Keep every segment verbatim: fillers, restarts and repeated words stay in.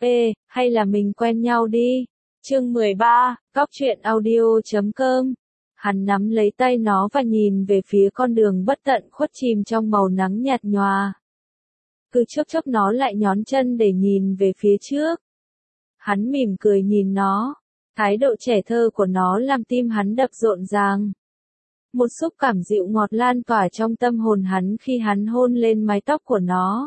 Ê, hay là mình quen nhau đi. Chương mười ba, Góc truyện audio chấm com. Hắn nắm lấy tay nó và nhìn về phía con đường bất tận khuất chìm trong màu nắng nhạt nhòa. Cứ chốc chốc nó lại nhón chân để nhìn về phía trước. Hắn mỉm cười nhìn nó. Thái độ trẻ thơ của nó làm tim hắn đập rộn ràng. Một xúc cảm dịu ngọt lan tỏa trong tâm hồn hắn khi hắn hôn lên mái tóc của nó.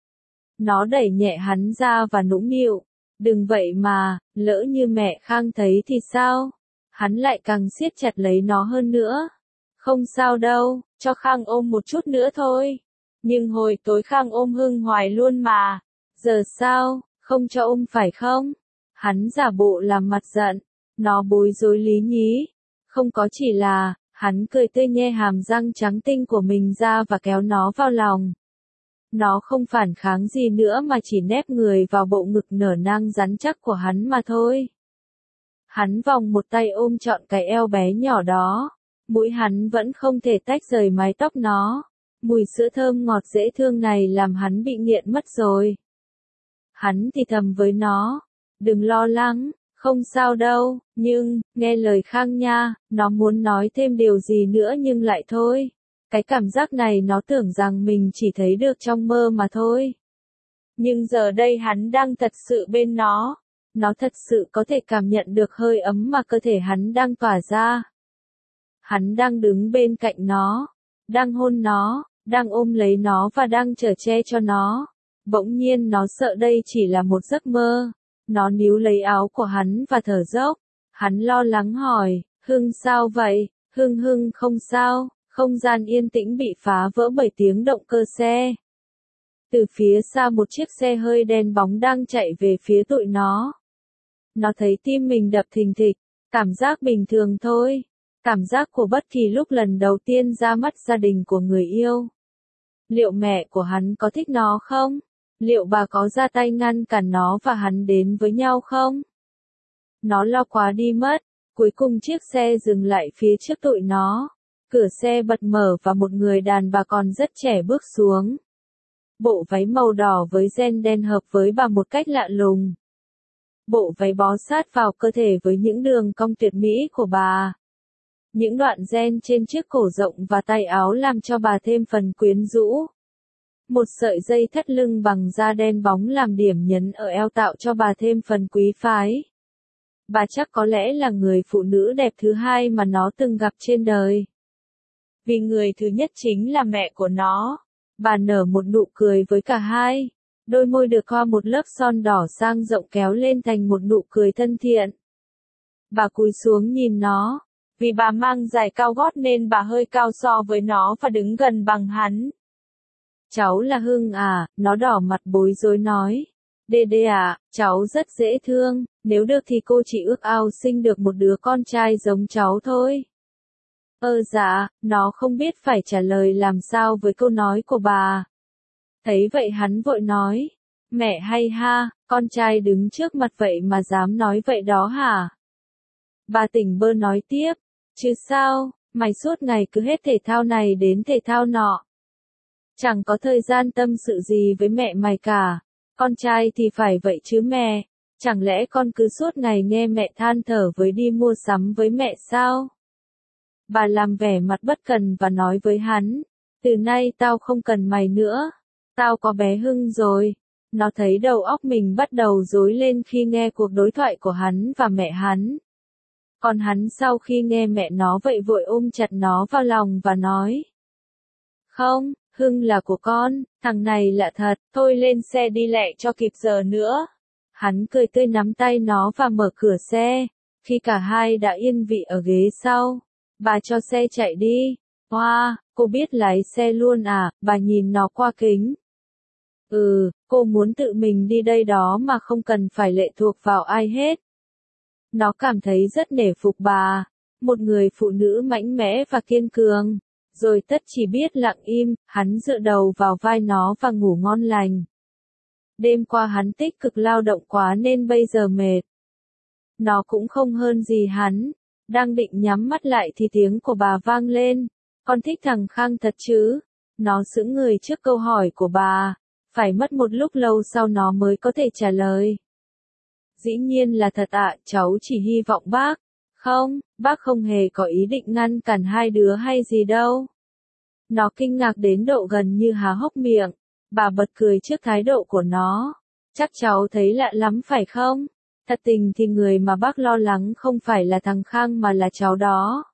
Nó đẩy nhẹ hắn ra và nũng nịu. Đừng vậy mà, lỡ như mẹ Khang thấy thì sao? Hắn lại càng siết chặt lấy nó hơn nữa. Không sao đâu, cho Khang ôm một chút nữa thôi. Nhưng hồi tối Khang ôm Hưng hoài luôn mà. Giờ sao, không cho ôm phải không? Hắn giả bộ làm mặt giận. Nó bối rối lý nhí. Không có chỉ là, hắn cười tươi nhe hàm răng trắng tinh của mình ra và kéo nó vào lòng. Nó không phản kháng gì nữa mà chỉ nép người vào bộ ngực nở nang rắn chắc của hắn mà thôi. Hắn vòng một tay ôm trọn cái eo bé nhỏ đó. Mũi hắn vẫn không thể tách rời mái tóc nó. Mùi sữa thơm ngọt dễ thương này làm hắn bị nghiện mất rồi. Hắn thì thầm với nó. Đừng lo lắng, không sao đâu, nhưng, nghe lời Khang nha, nó muốn nói thêm điều gì nữa nhưng lại thôi. Cái cảm giác này nó tưởng rằng mình chỉ thấy được trong mơ mà thôi. Nhưng giờ đây hắn đang thật sự bên nó. Nó thật sự có thể cảm nhận được hơi ấm mà cơ thể hắn đang tỏa ra. Hắn đang đứng bên cạnh nó, đang hôn nó, đang ôm lấy nó và đang chở che cho nó. Bỗng nhiên nó sợ đây chỉ là một giấc mơ. Nó níu lấy áo của hắn và thở dốc. Hắn lo lắng hỏi, Hưng sao vậy? Hưng Hưng không sao. Không gian yên tĩnh bị phá vỡ bởi tiếng động cơ xe. Từ phía xa một chiếc xe hơi đen bóng đang chạy về phía tụi nó. Nó thấy tim mình đập thình thịch, cảm giác bình thường thôi. Cảm giác của bất kỳ lúc lần đầu tiên ra mắt gia đình của người yêu. Liệu mẹ của hắn có thích nó không? Liệu bà có ra tay ngăn cản nó và hắn đến với nhau không? Nó lo quá đi mất. Cuối cùng chiếc xe dừng lại phía trước tụi nó. Cửa xe bật mở và một người đàn bà còn rất trẻ bước xuống. Bộ váy màu đỏ với ren đen hợp với bà một cách lạ lùng. Bộ váy bó sát vào cơ thể với những đường cong tuyệt mỹ của bà. Những đoạn ren trên chiếc cổ rộng và tay áo làm cho bà thêm phần quyến rũ. Một sợi dây thắt lưng bằng da đen bóng làm điểm nhấn ở eo tạo cho bà thêm phần quý phái. Bà chắc có lẽ là người phụ nữ đẹp thứ hai mà nó từng gặp trên đời. Vì người thứ nhất chính là mẹ của nó. Bà nở một nụ cười với cả hai. Đôi môi được thoa một lớp son đỏ sang rộng kéo lên thành một nụ cười thân thiện. Bà cúi xuống nhìn nó. Vì bà mang giày cao gót nên bà hơi cao so với nó và đứng gần bằng hắn. Cháu là Hưng à, nó đỏ mặt bối rối nói. Đê đê à, cháu rất dễ thương, nếu được thì cô chỉ ước ao sinh được một đứa con trai giống cháu thôi. Ơ dạ, nó không biết phải trả lời làm sao với câu nói của bà. Thấy vậy hắn vội nói, mẹ hay ha, con trai đứng trước mặt vậy mà dám nói vậy đó hả? Bà tỉnh bơ nói tiếp, chứ sao, mày suốt ngày cứ hết thể thao này đến thể thao nọ. Chẳng có thời gian tâm sự gì với mẹ mày cả, con trai thì phải vậy chứ mẹ, chẳng lẽ con cứ suốt ngày nghe mẹ than thở với đi mua sắm với mẹ sao? Bà làm vẻ mặt bất cần và nói với hắn, từ nay tao không cần mày nữa, tao có bé Hưng rồi. Nó thấy đầu óc mình bắt đầu rối lên khi nghe cuộc đối thoại của hắn và mẹ hắn. Còn hắn sau khi nghe mẹ nó vậy vội ôm chặt nó vào lòng và nói, không, Hưng là của con, thằng này lạ thật, thôi lên xe đi lẹ cho kịp giờ nữa. Hắn cười tươi nắm tay nó và mở cửa xe. Khi cả hai đã yên vị ở ghế sau, bà cho xe chạy đi. Hoa, wow, cô biết lái xe luôn à, bà nhìn nó qua kính. Ừ, cô muốn tự mình đi đây đó mà không cần phải lệ thuộc vào ai hết. Nó cảm thấy rất nể phục bà, một người phụ nữ mạnh mẽ và kiên cường. Rồi tất chỉ biết lặng im, hắn dựa đầu vào vai nó và ngủ ngon lành. Đêm qua hắn tích cực lao động quá nên bây giờ mệt. Nó cũng không hơn gì hắn. Đang định nhắm mắt lại thì tiếng của bà vang lên. Con thích thằng Khang thật chứ? Nó sững người trước câu hỏi của bà. Phải mất một lúc lâu sau nó mới có thể trả lời. Dĩ nhiên là thật ạ, cháu chỉ hy vọng bác. Không, bác không hề có ý định ngăn cản hai đứa hay gì đâu. Nó kinh ngạc đến độ gần như há hốc miệng. Bà bật cười trước thái độ của nó. Chắc cháu thấy lạ lắm phải không? Thật tình thì người mà bác lo lắng không phải là thằng Khang mà là cháu đó.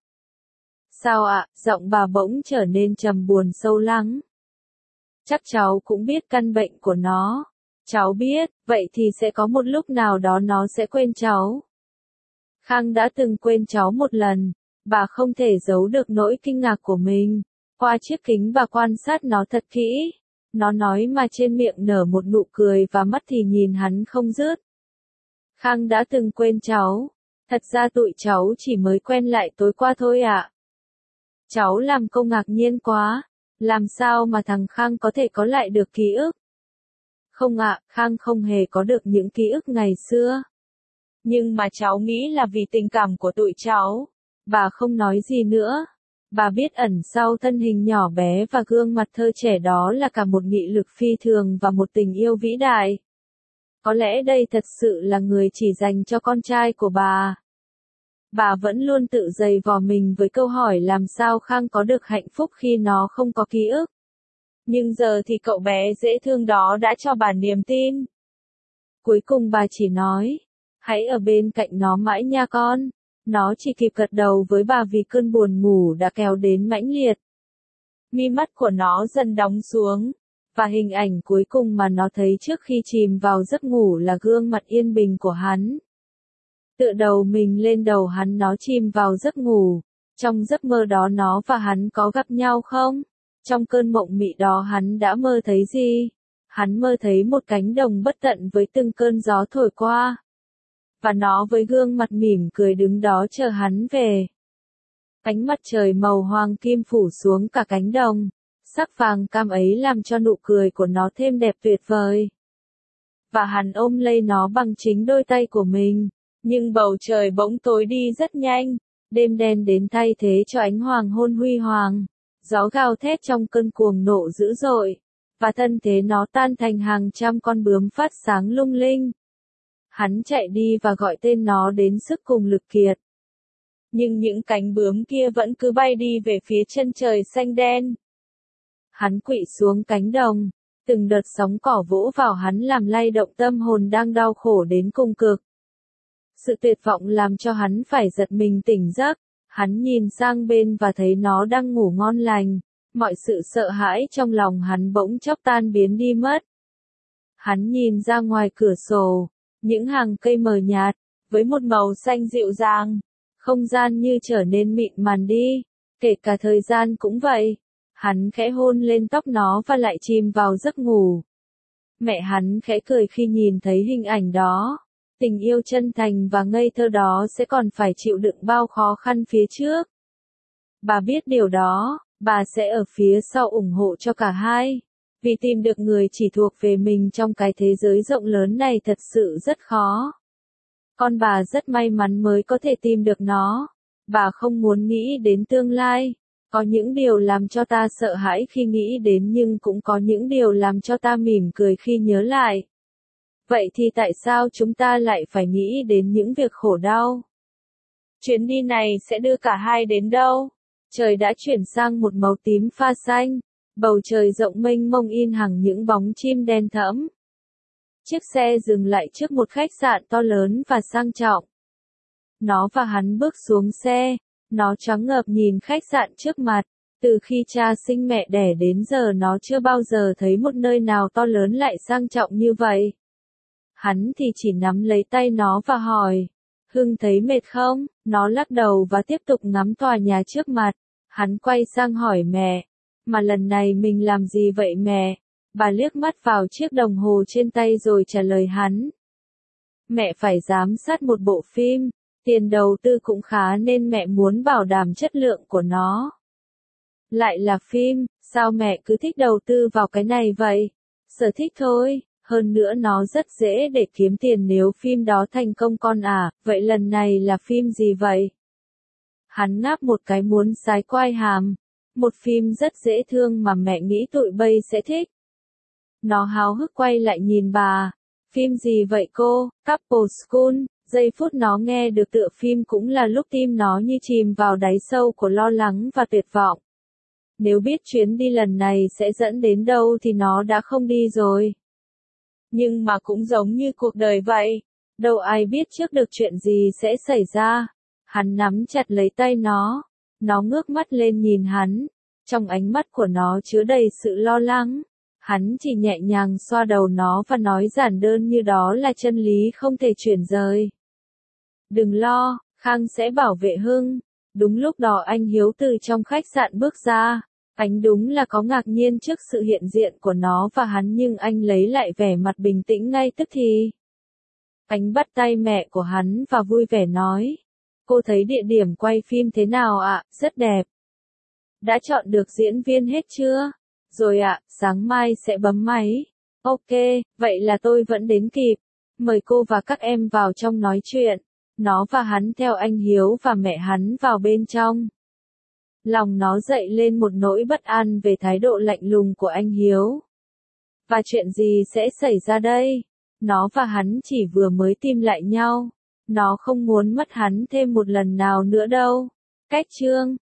Sao ạ? Giọng bà bỗng trở nên trầm buồn sâu lắng. Chắc cháu cũng biết căn bệnh của nó. Cháu biết, vậy thì sẽ có một lúc nào đó nó sẽ quên cháu. Khang đã từng quên cháu một lần. Bà không thể giấu được nỗi kinh ngạc của mình. Qua chiếc kính bà quan sát nó thật kỹ. Nó nói mà trên miệng nở một nụ cười và mắt thì nhìn hắn không dứt. Khang đã từng quên cháu. Thật ra tụi cháu chỉ mới quen lại tối qua thôi ạ. Cháu làm cô ngạc nhiên quá. Làm sao mà thằng Khang có thể có lại được ký ức? Không ạ, Khang không hề có được những ký ức ngày xưa. Nhưng mà cháu nghĩ là vì tình cảm của tụi cháu. Bà không nói gì nữa. Bà biết ẩn sau thân hình nhỏ bé và gương mặt thơ trẻ đó là cả một nghị lực phi thường và một tình yêu vĩ đại. Có lẽ đây thật sự là người chỉ dành cho con trai của bà. Bà vẫn luôn tự giày vò mình với câu hỏi làm sao Khang có được hạnh phúc khi nó không có ký ức. Nhưng giờ thì cậu bé dễ thương đó đã cho bà niềm tin. Cuối cùng bà chỉ nói, hãy ở bên cạnh nó mãi nha con. Nó chỉ kịp gật đầu với bà vì cơn buồn ngủ đã kéo đến mãnh liệt. Mi mắt của nó dần đóng xuống, và hình ảnh cuối cùng mà nó thấy trước khi chìm vào giấc ngủ là gương mặt yên bình của hắn. Tựa đầu mình lên đầu hắn nó chìm vào giấc ngủ. Trong giấc mơ đó nó và hắn có gặp nhau không? Trong cơn mộng mị đó hắn đã mơ thấy gì? Hắn mơ thấy một cánh đồng bất tận với từng cơn gió thổi qua. Và nó với gương mặt mỉm cười đứng đó chờ hắn về. Ánh mặt trời màu hoàng kim phủ xuống cả cánh đồng. Sắc vàng cam ấy làm cho nụ cười của nó thêm đẹp tuyệt vời. Và hắn ôm lấy nó bằng chính đôi tay của mình. Nhưng bầu trời bỗng tối đi rất nhanh. Đêm đen đến thay thế cho ánh hoàng hôn huy hoàng. Gió gào thét trong cơn cuồng nộ dữ dội. Và thân thế nó tan thành hàng trăm con bướm phát sáng lung linh. Hắn chạy đi và gọi tên nó đến sức cùng lực kiệt. Nhưng những cánh bướm kia vẫn cứ bay đi về phía chân trời xanh đen. Hắn quỵ xuống cánh đồng. Từng đợt sóng cỏ vỗ vào hắn làm lay động tâm hồn đang đau khổ đến cùng cực. Sự tuyệt vọng làm cho hắn phải giật mình tỉnh giấc. Hắn nhìn sang bên và thấy nó đang ngủ ngon lành. Mọi sự sợ hãi trong lòng hắn bỗng chốc tan biến đi mất. Hắn nhìn ra ngoài cửa sổ. Những hàng cây mờ nhạt, với một màu xanh dịu dàng. Không gian như trở nên mịn màn đi. Kể cả thời gian cũng vậy. Hắn khẽ hôn lên tóc nó và lại chìm vào giấc ngủ. Mẹ hắn khẽ cười khi nhìn thấy hình ảnh đó. Tình yêu chân thành và ngây thơ đó sẽ còn phải chịu đựng bao khó khăn phía trước. Bà biết điều đó, bà sẽ ở phía sau ủng hộ cho cả hai. Vì tìm được người chỉ thuộc về mình trong cái thế giới rộng lớn này thật sự rất khó. Con bà rất may mắn mới có thể tìm được nó. Bà không muốn nghĩ đến tương lai. Có những điều làm cho ta sợ hãi khi nghĩ đến nhưng cũng có những điều làm cho ta mỉm cười khi nhớ lại. Vậy thì tại sao chúng ta lại phải nghĩ đến những việc khổ đau? Chuyến đi này sẽ đưa cả hai đến đâu? Trời đã chuyển sang một màu tím pha xanh. Bầu trời rộng mênh mông in hằng những bóng chim đen thẫm. Chiếc xe dừng lại trước một khách sạn to lớn và sang trọng. Nó và hắn bước xuống xe. Nó choáng ngợp nhìn khách sạn trước mặt. Từ khi cha sinh mẹ đẻ đến giờ nó chưa bao giờ thấy một nơi nào to lớn lại sang trọng như vậy. Hắn thì chỉ nắm lấy tay nó và hỏi. Hưng thấy mệt không? Nó lắc đầu và tiếp tục ngắm tòa nhà trước mặt. Hắn quay sang hỏi mẹ. Mà lần này mình làm gì vậy mẹ? Bà liếc mắt vào chiếc đồng hồ trên tay rồi trả lời hắn. Mẹ phải giám sát một bộ phim. Tiền đầu tư cũng khá nên mẹ muốn bảo đảm chất lượng của nó. Lại là phim, sao mẹ cứ thích đầu tư vào cái này vậy? Sở thích thôi, hơn nữa nó rất dễ để kiếm tiền nếu phim đó thành công con à, vậy lần này là phim gì vậy? Hắn ngáp một cái muốn sái quai hàm. Một phim rất dễ thương mà mẹ nghĩ tụi bay sẽ thích. Nó háo hức quay lại nhìn bà. Phim gì vậy cô? Couple School. Giây phút nó nghe được tựa phim cũng là lúc tim nó như chìm vào đáy sâu của lo lắng và tuyệt vọng. Nếu biết chuyến đi lần này sẽ dẫn đến đâu thì nó đã không đi rồi. Nhưng mà cũng giống như cuộc đời vậy. Đâu ai biết trước được chuyện gì sẽ xảy ra. Hắn nắm chặt lấy tay nó. Nó ngước mắt lên nhìn hắn. Trong ánh mắt của nó chứa đầy sự lo lắng. Hắn chỉ nhẹ nhàng xoa đầu nó và nói giản đơn như đó là chân lý không thể chuyển rời. Đừng lo, Khang sẽ bảo vệ Hưng. Đúng lúc đó anh Hiếu từ trong khách sạn bước ra. Anh đúng là có ngạc nhiên trước sự hiện diện của nó và hắn nhưng anh lấy lại vẻ mặt bình tĩnh ngay tức thì. Anh bắt tay mẹ của hắn và vui vẻ nói. Cô thấy địa điểm quay phim thế nào ạ? Rất đẹp. Đã chọn được diễn viên hết chưa? Rồi ạ, sáng mai sẽ bấm máy. Ok, vậy là tôi vẫn đến kịp. Mời cô và các em vào trong nói chuyện. Nó và hắn theo anh Hiếu và mẹ hắn vào bên trong. Lòng nó dậy lên một nỗi bất an về thái độ lạnh lùng của anh Hiếu. Và chuyện gì sẽ xảy ra đây? Nó và hắn chỉ vừa mới tìm lại nhau. Nó không muốn mất hắn thêm một lần nào nữa đâu. Cách chương